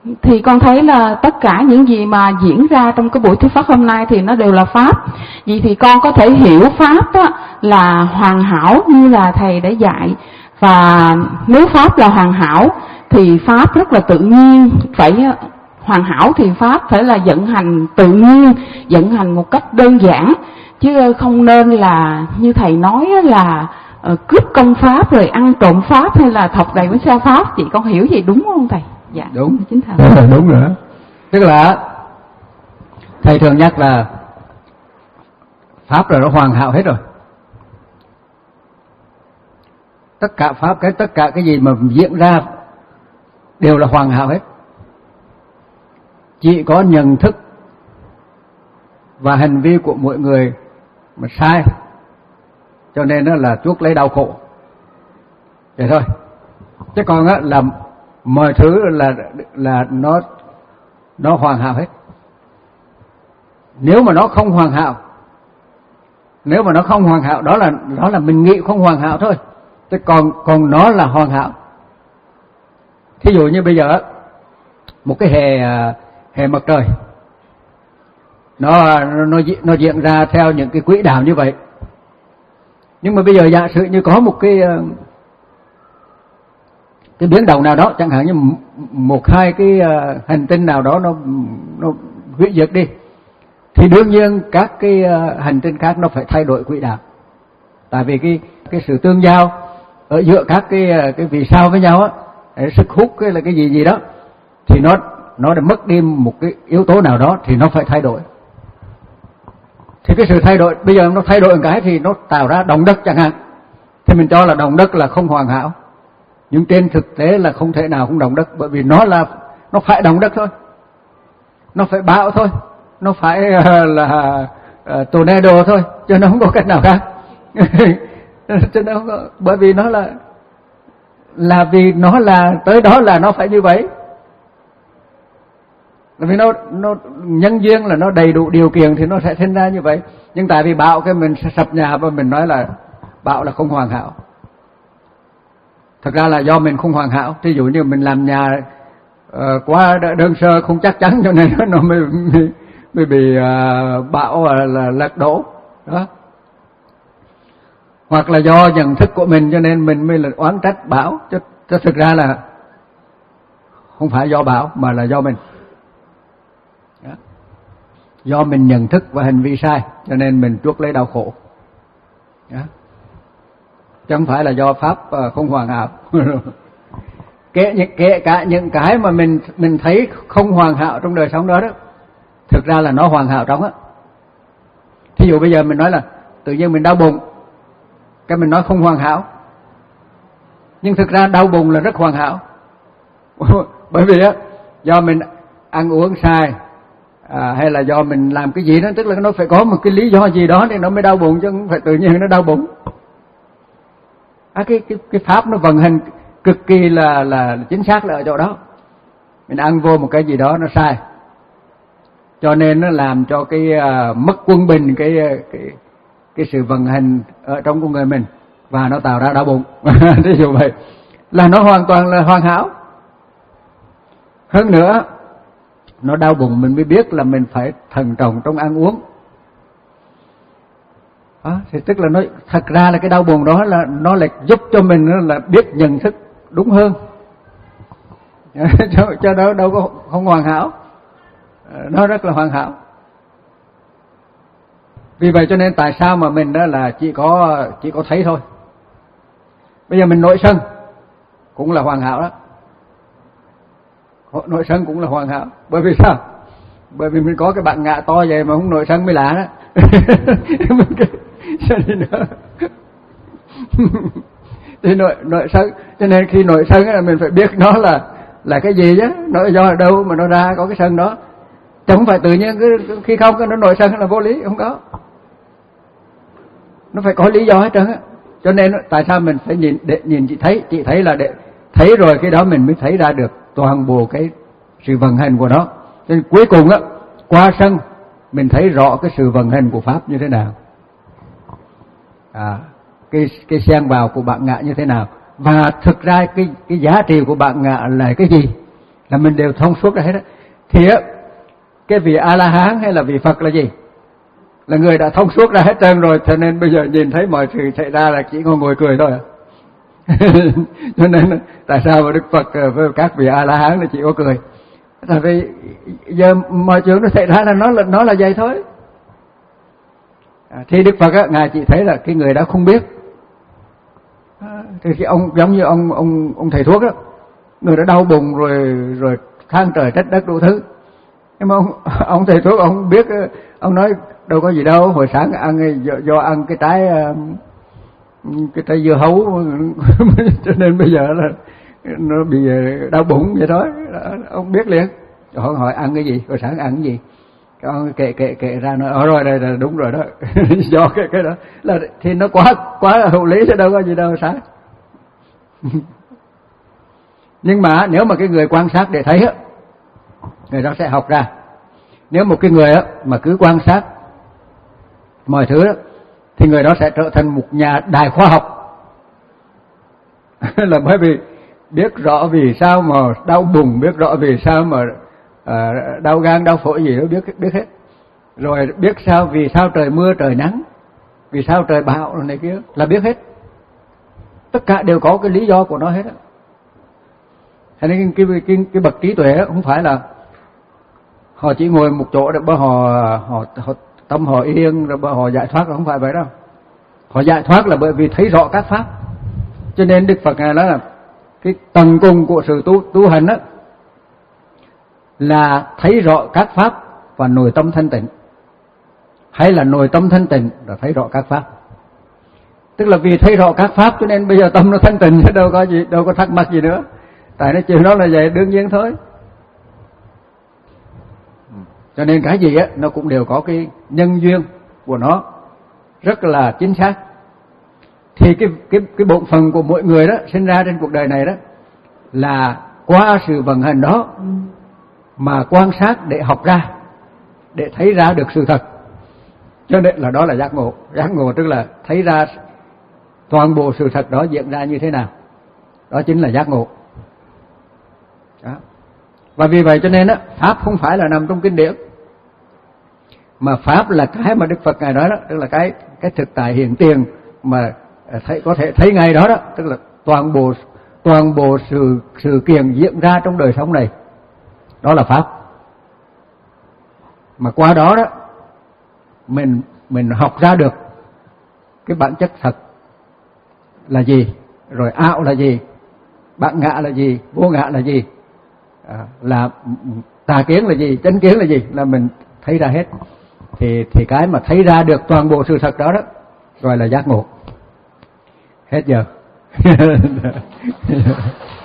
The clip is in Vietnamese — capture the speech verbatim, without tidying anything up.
Thì con thấy là tất cả những gì mà diễn ra trong cái buổi thuyết pháp hôm nay thì nó đều là Pháp. Vậy thì con có thể hiểu Pháp đó là hoàn hảo như là Thầy đã dạy. Và nếu Pháp là hoàn hảo thì Pháp rất là tự nhiên. Phải hoàn hảo thì Pháp phải là vận hành tự nhiên, vận hành một cách đơn giản. Chứ không nên là như Thầy nói là uh, cướp công Pháp rồi ăn trộm Pháp hay là thọc đầy với xa Pháp. Chị con hiểu gì đúng không Thầy? Dạ, đúng, chính thầy. Đúng, đúng rồi. Tức là Thầy thường nhắc là Pháp là nó hoàn hảo hết rồi. Tất cả Pháp, cái tất cả cái gì mà diễn ra đều là hoàn hảo hết. Chỉ có nhận thức và hành vi của mỗi người mà sai, cho nên đó là chuốc lấy đau khổ. Vậy thôi. Chứ còn á là mọi thứ là là nó nó hoàn hảo hết. Nếu mà nó không hoàn hảo, nếu mà nó không hoàn hảo, đó là đó là mình nghĩ không hoàn hảo thôi. Chứ còn còn nó là hoàn hảo. Thí dụ như bây giờ một cái hệ hệ mặt trời, nó nó nó diễn ra theo những cái quỹ đạo như vậy. Nhưng mà bây giờ giả sử như có một cái cái biến động nào đó, chẳng hạn như một hai cái hành tinh nào đó nó nó hủy diệt đi, thì đương nhiên các cái hành tinh khác nó phải thay đổi quỹ đạo. Tại vì cái cái sự tương giao ở giữa các cái cái vì sao với nhau á, sức hút cái là cái gì gì đó, thì nó nó đã mất đi một cái yếu tố nào đó thì nó phải thay đổi. Thì cái sự thay đổi bây giờ nó thay đổi một cái thì nó tạo ra động đất chẳng hạn, thì mình cho là động đất là không hoàn hảo. Nhưng trên thực tế là không thể nào không động đất, bởi vì nó là nó phải động đất thôi, nó phải bão thôi, nó phải uh, là uh, tornado thôi, chứ nó không có cách nào khác. Chứ nó không có, bởi vì nó là là vì nó là tới đó là nó phải như vậy. Bởi vì nó nó nhân duyên là nó đầy đủ điều kiện thì nó sẽ sinh ra như vậy. Nhưng tại vì bão cái mình sập nhà và mình nói là bão là không hoàn hảo. Thật ra là do mình không hoàn hảo. Ví dụ như mình làm nhà uh, quá đơn sơ không chắc chắn, cho nên nó mới mới, mới bị uh, bão uh, là lật đổ đó. Hoặc là do nhận thức của mình cho nên mình mới là oán trách bão, chứ, chứ thực ra là không phải do bão mà là do mình. Đó. Do mình nhận thức và hành vi sai cho nên mình chuốc lấy đau khổ. Đó. Chứ không phải là do Pháp không hoàn hảo. kể, kể cả những cái mà mình mình thấy không hoàn hảo trong đời sống đó đó, thực ra là nó hoàn hảo trong á. Thí dụ bây giờ mình nói là tự nhiên mình đau bụng, cái mình nói không hoàn hảo, nhưng thực ra đau bụng là rất hoàn hảo. Bởi vì á, do mình ăn uống sai, à, hay là do mình làm cái gì đó, tức là nó phải có một cái lý do gì đó thì nó mới đau bụng, chứ không phải tự nhiên nó đau bụng. À, cái, cái, cái pháp nó vận hành cực kỳ là, là chính xác là ở chỗ đó. Mình ăn vô một cái gì đó nó sai, cho nên nó làm cho cái uh, mất quân bình cái, cái cái sự vận hành ở trong con người mình, và nó tạo ra đau bụng. Ví dụ vậy là nó hoàn toàn là hoàn hảo. Hơn nữa, nó đau bụng mình mới biết là mình phải thận trọng trong ăn uống. Đó, thì tức là nó thật ra là cái đau buồn đó là nó lại giúp cho mình là biết nhận thức đúng hơn. cho, cho đó đâu có không hoàn hảo, nó rất là hoàn hảo. Vì vậy cho nên tại sao mà mình đó là chỉ có chỉ có thấy thôi. Bây giờ mình nổi sân cũng là hoàn hảo đó, nổi sân cũng là hoàn hảo. Bởi vì sao? Bởi vì mình có cái bạn ngạ to vậy mà không nổi sân mới lạ đó. Cho nên đó thì nội nội sân, cho nên khi nội sân là mình phải biết nó là là cái gì chứ, nó do ở đâu mà nó ra có cái sân đó, chứ không phải tự nhiên cứ khi không nó nội sân là vô lý, không có, nó phải có lý do hết trơn á. Cho nên tại sao mình phải nhìn để nhìn chị thấy, chị thấy là để thấy rồi cái đó mình mới thấy ra được toàn bộ cái sự vận hành của nó. Cho nên cuối cùng á, qua sân mình thấy rõ cái sự vận hành của pháp như thế nào, à, cái cái xen vào của bạn ngạ như thế nào, và thực ra cái cái giá trị của bạn ngạ là cái gì, là mình đều thông suốt ra hết đó. Thì á, cái vị A La Hán hay là vị Phật là gì? Là người đã thông suốt ra hết trơn rồi, cho nên bây giờ nhìn thấy mọi sự xảy ra là chỉ ngồi ngồi cười thôi à. Cho nên tại sao mà Đức Phật với các vị A La Hán là chỉ có cười? Tại vì giờ mọi chuyện nó xảy ra là nó là nó là vậy thôi. À, thì Đức Phật á, ngài chỉ thấy là cái người đó không biết. À, thì khi ông giống như ông ông ông thầy thuốc đó, người đã đau bụng rồi rồi than trời trách đất đủ thứ. Nhưng mà ông ông thầy thuốc ông không biết, ông nói đâu có gì đâu, hồi sáng ăn do, do ăn cái trái cái trái dưa hấu cho nên bây giờ là nó bị đau bụng vậy thôi. Ông biết liền. Hỏi hỏi ăn cái gì, hồi sáng ăn cái gì, con kệ kệ kệ ra nói ở rồi đây là đúng rồi đó. Do cái cái đó là thì nó quá quá là hữu lý, chứ đâu có gì đâu sai. Nhưng mà nếu mà cái người quan sát để thấy á, người đó sẽ học ra. Nếu một cái người á mà cứ quan sát mọi thứ đó, thì người đó sẽ trở thành một nhà đại khoa học. Là bởi vì biết rõ vì sao mà đau bụng, biết rõ vì sao mà à, đau gan, đau phổi gì đó biết biết hết. Rồi biết sao vì sao trời mưa trời nắng, vì sao trời bão này kia là biết hết. Tất cả đều có cái lý do của nó hết á. Cho nên cái, cái, cái, cái bậc trí tuệ đó, không phải là họ chỉ ngồi một chỗ để họ, họ, họ tâm họ yên rồi họ giải thoát, không phải vậy đâu. Họ giải thoát là bởi vì thấy rõ các pháp. Cho nên Đức Phật ngài nói là cái tầng cùng của sự tu tu hành đó là thấy rõ các pháp và nội tâm thanh tịnh, hay là nội tâm thanh tịnh là thấy rõ các pháp. Tức là vì thấy rõ các pháp cho nên bây giờ tâm nó thanh tịnh, chứ đâu có gì, đâu có thắc mắc gì nữa. Tại nó chuyện đó là vậy, đương nhiên thôi. Cho nên cái gì á nó cũng đều có cái nhân duyên của nó rất là chính xác. Thì cái cái cái bổn phận của mỗi người đó sinh ra trên cuộc đời này đó là qua sự vận hành đó mà quan sát để học ra, để thấy ra được sự thật. Cho nên là đó là giác ngộ. Giác ngộ tức là thấy ra toàn bộ sự thật đó diễn ra như thế nào. Đó chính là giác ngộ. Đó. Và vì vậy cho nên á, pháp không phải là nằm trong kinh điển, mà pháp là cái mà Đức Phật ngài nói đó, tức là cái cái thực tại hiện tiền mà thấy có thể thấy ngay đó đó, tức là toàn bộ toàn bộ sự sự kiện diễn ra trong đời sống này, đó là pháp. Mà qua đó đó mình mình học ra được cái bản chất thật là gì, rồi ảo là gì, bản ngã là gì, vô ngã là gì, à, là tà kiến là gì, chánh kiến là gì, là mình thấy ra hết. Thì thì cái mà thấy ra được toàn bộ sự thật đó đó gọi là giác ngộ. Hết giờ.